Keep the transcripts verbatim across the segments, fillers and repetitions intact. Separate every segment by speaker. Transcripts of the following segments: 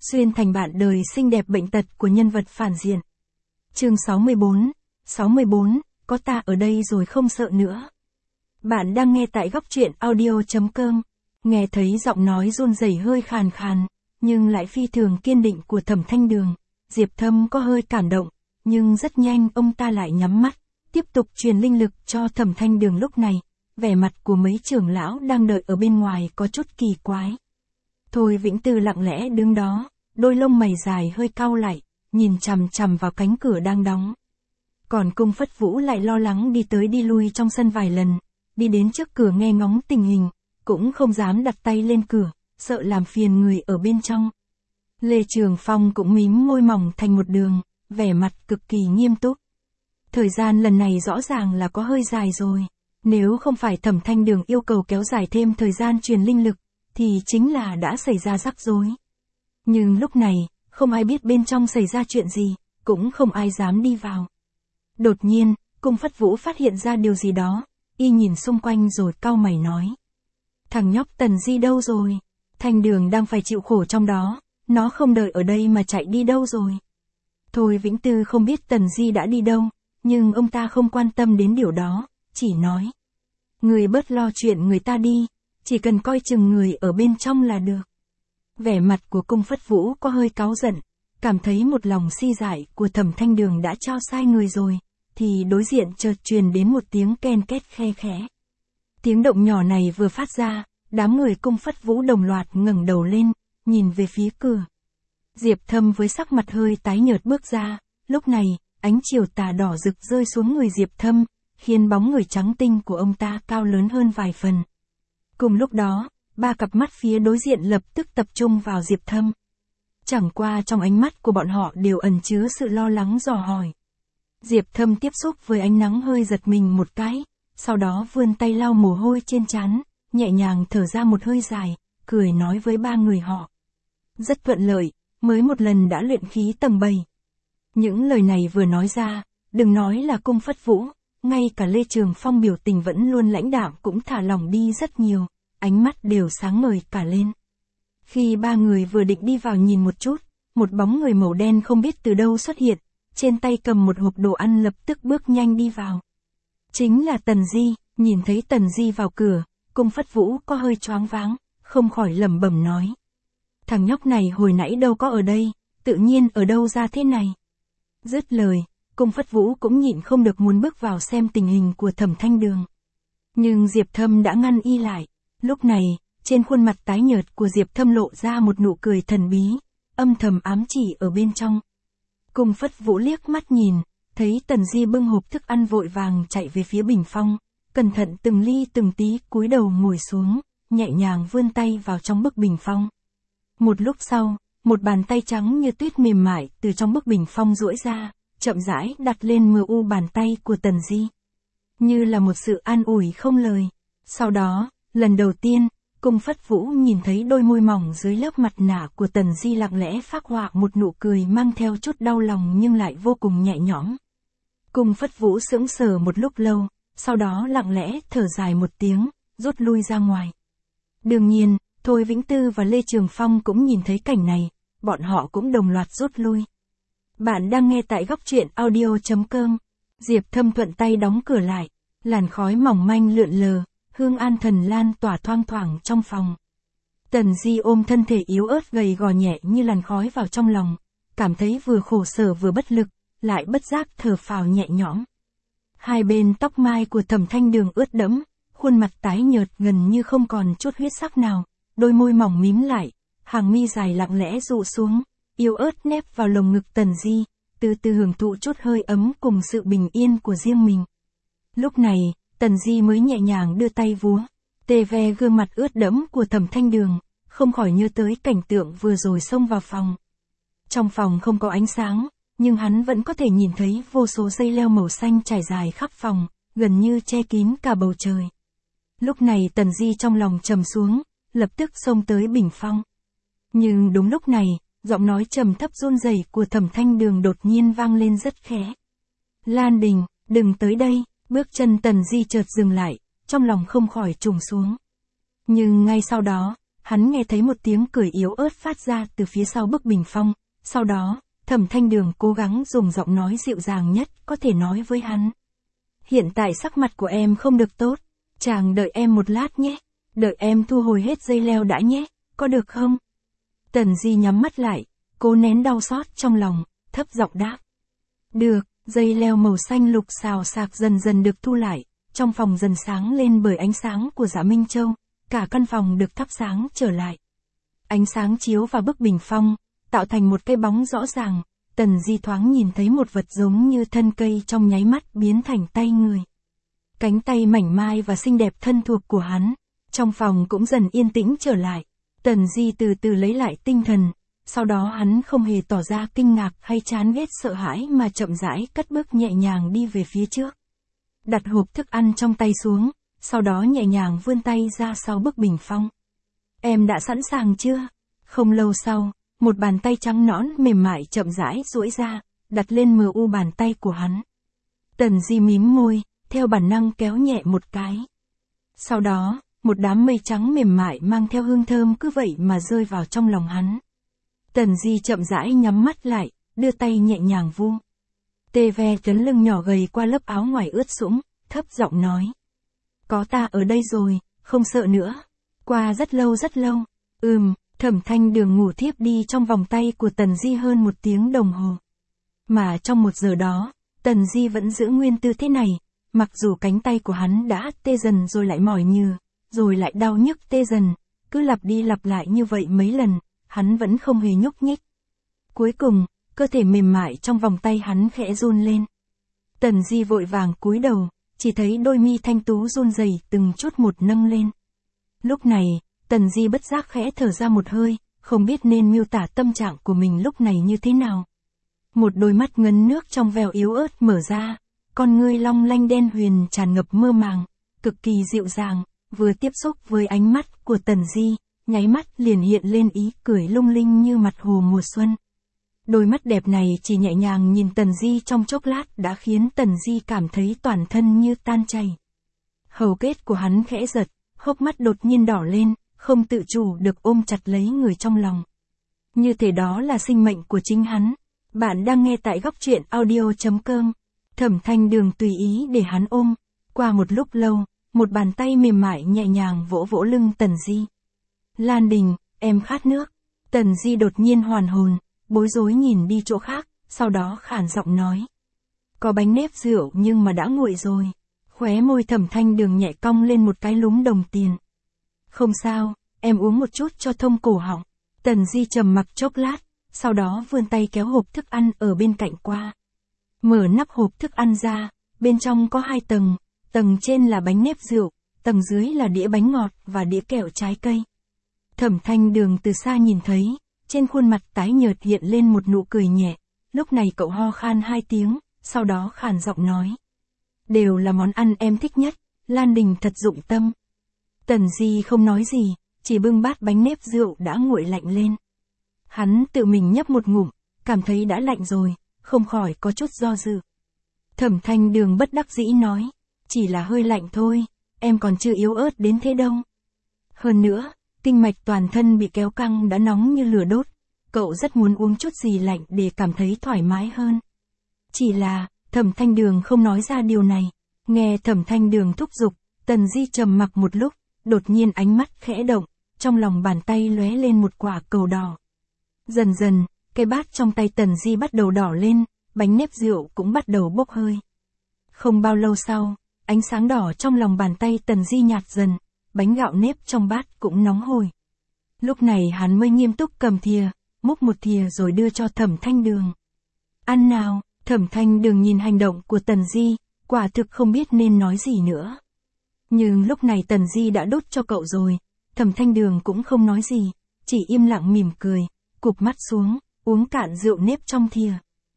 Speaker 1: xuyên thành bạn đời xinh đẹp bệnh tật của nhân vật phản diện. Chương sáu mươi bốn, sáu mươi bốn, có ta ở đây rồi không sợ nữa. Bạn đang nghe tại góc truyện audio chấm com. Nghe thấy giọng nói run rẩy hơi khàn khàn, nhưng lại phi thường kiên định của Thẩm Thanh Đường, Diệp Thâm có hơi cảm động, nhưng rất nhanh ông ta lại nhắm mắt, tiếp tục truyền linh lực cho Thẩm Thanh Đường. Lúc này, vẻ mặt của mấy trưởng lão đang đợi ở bên ngoài có chút kỳ quái. Thôi Vĩnh Tư lặng lẽ đứng đó, đôi lông mày dài hơi cau lại, nhìn chằm chằm vào cánh cửa đang đóng. Còn Cung Phất Vũ lại lo lắng đi tới đi lui trong sân vài lần, đi đến trước cửa nghe ngóng tình hình, cũng không dám đặt tay lên cửa, sợ làm phiền người ở bên trong. Lê Trường Phong cũng mím môi mỏng thành một đường, vẻ mặt cực kỳ nghiêm túc. Thời gian lần này rõ ràng là có hơi dài rồi, nếu không phải Thẩm Thanh Đường yêu cầu kéo dài thêm thời gian truyền linh lực, thì chính là đã xảy ra rắc rối. Nhưng lúc này, không ai biết bên trong xảy ra chuyện gì, cũng không ai dám đi vào. Đột nhiên, Cung Phất Vũ phát hiện ra điều gì đó, y nhìn xung quanh rồi cau mày nói. Thằng nhóc Tần Di đâu rồi? Thanh Đường đang phải chịu khổ trong đó, nó không đợi ở đây mà chạy đi đâu rồi? Thôi Vĩnh Tư không biết Tần Di đã đi đâu, nhưng ông ta không quan tâm đến điều đó, chỉ nói. Người bớt lo chuyện người ta đi, chỉ cần coi chừng người ở bên trong là được. Vẻ mặt của Cung Phất Vũ có hơi cáu giận, cảm thấy một lòng si dại của Thẩm Thanh Đường đã cho sai người rồi, thì đối diện chợt truyền đến một tiếng ken két khe khẽ. Tiếng động nhỏ này vừa phát ra, đám người Cung Phất Vũ đồng loạt ngẩng đầu lên, nhìn về phía cửa. Diệp Thâm với sắc mặt hơi tái nhợt bước ra, lúc này, ánh chiều tà đỏ rực rơi xuống người Diệp Thâm, khiến bóng người trắng tinh của ông ta cao lớn hơn vài phần. Cùng lúc đó, ba cặp mắt phía đối diện lập tức tập trung vào Diệp Thâm. Chẳng qua trong ánh mắt của bọn họ đều ẩn chứa sự lo lắng dò hỏi. Diệp Thâm tiếp xúc với ánh nắng hơi giật mình một cái, sau đó vươn tay lau mồ hôi trên trán, nhẹ nhàng thở ra một hơi dài, cười nói với ba người họ. Rất thuận lợi, mới một lần đã luyện khí tầng bảy. Những lời này vừa nói ra, đừng nói là Cung Phất Vũ, ngay cả Lê Trường Phong biểu tình vẫn luôn lãnh đạm cũng thả lỏng đi rất nhiều, ánh mắt đều sáng ngời cả lên. Khi ba người vừa định đi vào nhìn một chút, một bóng người màu đen không biết từ đâu xuất hiện, trên tay cầm một hộp đồ ăn lập tức bước nhanh đi vào. Chính là Tần Di. Nhìn thấy Tần Di vào cửa, Cung Phất Vũ có hơi choáng váng, không khỏi lẩm bẩm nói. Thằng nhóc này hồi nãy đâu có ở đây, tự nhiên ở đâu ra thế này. Dứt lời, Cung Phất Vũ cũng nhịn không được muốn bước vào xem tình hình của Thẩm Thanh Đường. Nhưng Diệp Thâm đã ngăn y lại, lúc này, trên khuôn mặt tái nhợt của Diệp Thâm lộ ra một nụ cười thần bí, âm thầm ám chỉ ở bên trong. Cung Phất Vũ liếc mắt nhìn, thấy Tần Di bưng hộp thức ăn vội vàng chạy về phía bình phong, cẩn thận từng ly từng tí cúi đầu ngồi xuống, nhẹ nhàng vươn tay vào trong bức bình phong. Một lúc sau, một bàn tay trắng như tuyết mềm mại từ trong bức bình phong duỗi ra, chậm rãi đặt lên mờ u bàn tay của Tần Di. Như là một sự an ủi không lời. Sau đó, lần đầu tiên, Cung Phất Vũ nhìn thấy đôi môi mỏng dưới lớp mặt nạ của Tần Di lặng lẽ phác họa một nụ cười mang theo chút đau lòng nhưng lại vô cùng nhẹ nhõm. Cung Phất Vũ sững sờ một lúc lâu, sau đó lặng lẽ thở dài một tiếng, rút lui ra ngoài. Đương nhiên, Thôi Vĩnh Tư và Lê Trường Phong cũng nhìn thấy cảnh này, bọn họ cũng đồng loạt rút lui. Bạn đang nghe tại góc truyện audio chấm com. Diệp Thâm thuận tay đóng cửa lại, làn khói mỏng manh lượn lờ, hương an thần lan tỏa thoang thoảng trong phòng. Tần Di ôm thân thể yếu ớt gầy gò nhẹ như làn khói vào trong lòng, cảm thấy vừa khổ sở vừa bất lực, lại bất giác thở phào nhẹ nhõm. Hai bên tóc mai của Thẩm Thanh Đường ướt đẫm, khuôn mặt tái nhợt gần như không còn chút huyết sắc nào, đôi môi mỏng mím lại, hàng mi dài lặng lẽ rụ xuống, yếu ớt nép vào lồng ngực Tần Di, từ từ hưởng thụ chút hơi ấm cùng sự bình yên của riêng mình. Lúc này, Tần Di mới nhẹ nhàng đưa tay vúa, tê ve gương mặt ướt đẫm của Thẩm Thanh Đường, không khỏi nhớ tới cảnh tượng vừa rồi xông vào phòng. Trong phòng không có ánh sáng, nhưng hắn vẫn có thể nhìn thấy vô số dây leo màu xanh trải dài khắp phòng, gần như che kín cả bầu trời. Lúc này Tần Di trong lòng trầm xuống, lập tức xông tới bình phong. Nhưng đúng lúc này, giọng nói trầm thấp run rẩy của Thẩm Thanh Đường đột nhiên vang lên rất khẽ. Lan Đình, đừng tới đây. Bước chân Tần Di chợt dừng lại, trong lòng không khỏi trùng xuống. Nhưng ngay sau đó, hắn nghe thấy một tiếng cười yếu ớt phát ra từ phía sau bức bình phong, sau đó, Thẩm Thanh Đường cố gắng dùng giọng nói dịu dàng nhất có thể nói với hắn. Hiện tại sắc mặt của em không được tốt, chàng đợi em một lát nhé, đợi em thu hồi hết dây leo đã nhé, có được không? Tần Di nhắm mắt lại, cố nén đau xót trong lòng, thấp giọng đáp. Được, dây leo màu xanh lục xào xạc dần dần được thu lại, trong phòng dần sáng lên bởi ánh sáng của Dạ Minh Châu, cả căn phòng được thắp sáng trở lại. Ánh sáng chiếu vào bức bình phong, tạo thành một cái bóng rõ ràng, Tần Di thoáng nhìn thấy một vật giống như thân cây trong nháy mắt biến thành tay người. Cánh tay mảnh mai và xinh đẹp thân thuộc của hắn, trong phòng cũng dần yên tĩnh trở lại. Tần Di từ từ lấy lại tinh thần, sau đó hắn không hề tỏ ra kinh ngạc hay chán ghét sợ hãi mà chậm rãi cất bước nhẹ nhàng đi về phía trước. Đặt hộp thức ăn trong tay xuống, sau đó nhẹ nhàng vươn tay ra sau bức bình phong. Em đã sẵn sàng chưa? Không lâu sau, một bàn tay trắng nõn mềm mại chậm rãi duỗi ra, đặt lên mờ u bàn tay của hắn. Tần Di mím môi, theo bản năng kéo nhẹ một cái. Sau đó, một đám mây trắng mềm mại mang theo hương thơm cứ vậy mà rơi vào trong lòng hắn. Tần Di chậm rãi nhắm mắt lại, đưa tay nhẹ nhàng vu. Tê ve trấn lưng nhỏ gầy qua lớp áo ngoài ướt sũng, thấp giọng nói. Có ta ở đây rồi, không sợ nữa. Qua rất lâu rất lâu. Ừm, Thẩm Thanh Đường ngủ thiếp đi trong vòng tay của Tần Di hơn một tiếng đồng hồ. Mà trong một giờ đó, Tần Di vẫn giữ nguyên tư thế này, mặc dù cánh tay của hắn đã tê dần rồi lại mỏi nhừ, rồi lại đau nhức tê dần, cứ lặp đi lặp lại như vậy mấy lần, hắn vẫn không hề nhúc nhích. Cuối cùng, cơ thể mềm mại trong vòng tay hắn khẽ run lên. Tần Di vội vàng cúi đầu, chỉ thấy đôi mi thanh tú run rẩy từng chút một nâng lên. Lúc này, Tần Di bất giác khẽ thở ra một hơi, không biết nên miêu tả tâm trạng của mình lúc này như thế nào. Một đôi mắt ngấn nước trong veo yếu ớt mở ra, con ngươi long lanh đen huyền tràn ngập mơ màng, cực kỳ dịu dàng, vừa tiếp xúc với ánh mắt của Tần Di, nháy mắt liền hiện lên ý cười lung linh như mặt hồ mùa xuân. Đôi mắt đẹp này chỉ nhẹ nhàng nhìn Tần Di trong chốc lát đã khiến Tần Di cảm thấy toàn thân như tan chảy. Hầu kết của hắn khẽ giật, hốc mắt đột nhiên đỏ lên, không tự chủ được ôm chặt lấy người trong lòng. Như thể đó là sinh mệnh của chính hắn. Bạn đang nghe tại góc truyện audio chấm com. Thẩm Thanh Đường tùy ý để hắn ôm. Qua một lúc lâu, một bàn tay mềm mại nhẹ nhàng vỗ vỗ lưng Tần Di. Lan Đình, em khát nước. Tần Di đột nhiên hoàn hồn, bối rối nhìn đi chỗ khác, sau đó khản giọng nói. Có bánh nếp rượu nhưng mà đã nguội rồi. Khóe môi Thẩm Thanh Đường nhẹ cong lên một cái lúm đồng tiền. Không sao, em uống một chút cho thông cổ họng. Tần Di trầm mặc chốc lát, sau đó vươn tay kéo hộp thức ăn ở bên cạnh qua. Mở nắp hộp thức ăn ra, bên trong có hai tầng, tầng trên là bánh nếp rượu, tầng dưới là đĩa bánh ngọt và đĩa kẹo trái cây. Thẩm Thanh Đường từ xa nhìn thấy, trên khuôn mặt tái nhợt hiện lên một nụ cười nhẹ, lúc này cậu ho khan hai tiếng, sau đó khàn giọng nói. Đều là món ăn em thích nhất, Lan Đình thật dụng tâm. Tần Di không nói gì, chỉ bưng bát bánh nếp rượu đã nguội lạnh lên. Hắn tự mình nhấp một ngụm, cảm thấy đã lạnh rồi, không khỏi có chút do dự. Thẩm Thanh Đường bất đắc dĩ nói, chỉ là hơi lạnh thôi, em còn chưa yếu ớt đến thế đâu. Hơn nữa, kinh mạch toàn thân bị kéo căng đã nóng như lửa đốt, cậu rất muốn uống chút gì lạnh để cảm thấy thoải mái hơn. Chỉ là, Thẩm Thanh Đường không nói ra điều này, nghe Thẩm Thanh Đường thúc giục, Tần Di trầm mặc một lúc, đột nhiên ánh mắt khẽ động, trong lòng bàn tay lóe lên một quả cầu đỏ. Dần dần, cái bát trong tay Tần Di bắt đầu đỏ lên, bánh nếp rượu cũng bắt đầu bốc hơi. Không bao lâu sau, ánh sáng đỏ trong lòng bàn tay Tần Di nhạt dần, bánh gạo nếp trong bát cũng nóng hổi. Lúc này hắn mới nghiêm túc cầm thìa, múc một thìa rồi đưa cho Thẩm Thanh Đường. Ăn nào, Thẩm Thanh Đường nhìn hành động của Tần Di, quả thực không biết nên nói gì nữa. Nhưng lúc này Tần Di đã đốt cho cậu rồi, Thẩm Thanh Đường cũng không nói gì, chỉ im lặng mỉm cười, cụp mắt xuống, uống cạn rượu nếp trong thìa.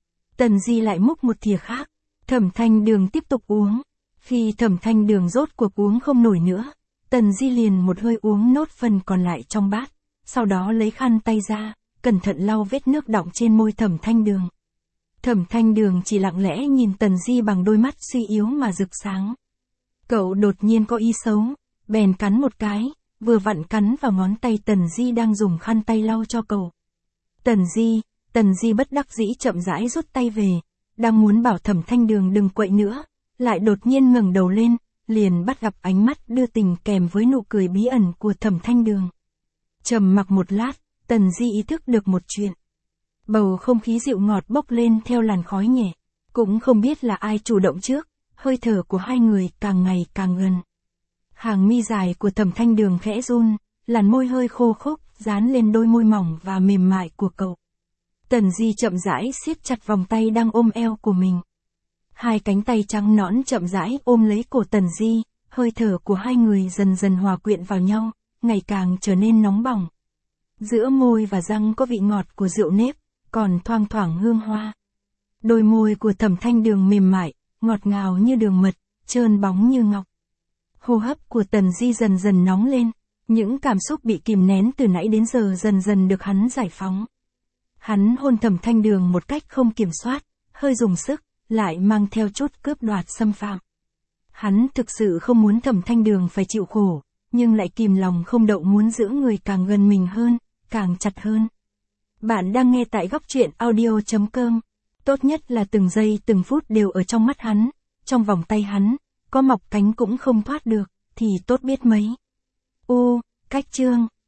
Speaker 1: Tần Di lại múc một thìa khác, Thẩm Thanh Đường tiếp tục uống. Khi Thẩm Thanh Đường rốt cuộc uống không nổi nữa, Tần Di liền một hơi uống nốt phần còn lại trong bát, sau đó lấy khăn tay ra, cẩn thận lau vết nước đọng trên môi Thẩm Thanh Đường. Thẩm Thanh Đường chỉ lặng lẽ nhìn Tần Di bằng đôi mắt suy yếu mà rực sáng. Cậu đột nhiên có ý xấu, bèn cắn một cái, vừa vặn cắn vào ngón tay Tần Di đang dùng khăn tay lau cho cậu. Tần Di, Tần Di bất đắc dĩ chậm rãi rút tay về, đang muốn bảo Thẩm Thanh Đường đừng quậy nữa, lại đột nhiên ngẩng đầu lên, liền bắt gặp ánh mắt đưa tình kèm với nụ cười bí ẩn của Thẩm Thanh Đường. Trầm mặc một lát, Tần Di ý thức được một chuyện. Bầu không khí dịu ngọt bốc lên theo làn khói nhẹ, cũng không biết là ai chủ động trước, hơi thở của hai người càng ngày càng gần. Hàng mi dài của Thẩm Thanh Đường khẽ run, làn môi hơi khô khốc dán lên đôi môi mỏng và mềm mại của cậu. Tần Di chậm rãi siết chặt vòng tay đang ôm eo của mình. Hai cánh tay trắng nõn chậm rãi ôm lấy cổ Tần Di, hơi thở của hai người dần dần hòa quyện vào nhau, ngày càng trở nên nóng bỏng. Giữa môi và răng có vị ngọt của rượu nếp, còn thoang thoảng hương hoa. Đôi môi của Thẩm Thanh Đường mềm mại, ngọt ngào như đường mật, trơn bóng như ngọc. Hô hấp của Tần Di dần dần nóng lên, những cảm xúc bị kìm nén từ nãy đến giờ dần dần được hắn giải phóng. Hắn hôn Thẩm Thanh Đường một cách không kiểm soát, hơi dùng sức, lại mang theo chút cướp đoạt xâm phạm. Hắn thực sự không muốn Thẩm Thanh Đường phải chịu khổ, nhưng lại kìm lòng không đậu muốn giữ người càng gần mình hơn, càng chặt hơn. Bạn đang nghe tại góc truyện audio chấm com. Tốt nhất là từng giây từng phút đều ở trong mắt hắn, trong vòng tay hắn, có mọc cánh cũng không thoát được, thì tốt biết mấy. U, cách chương.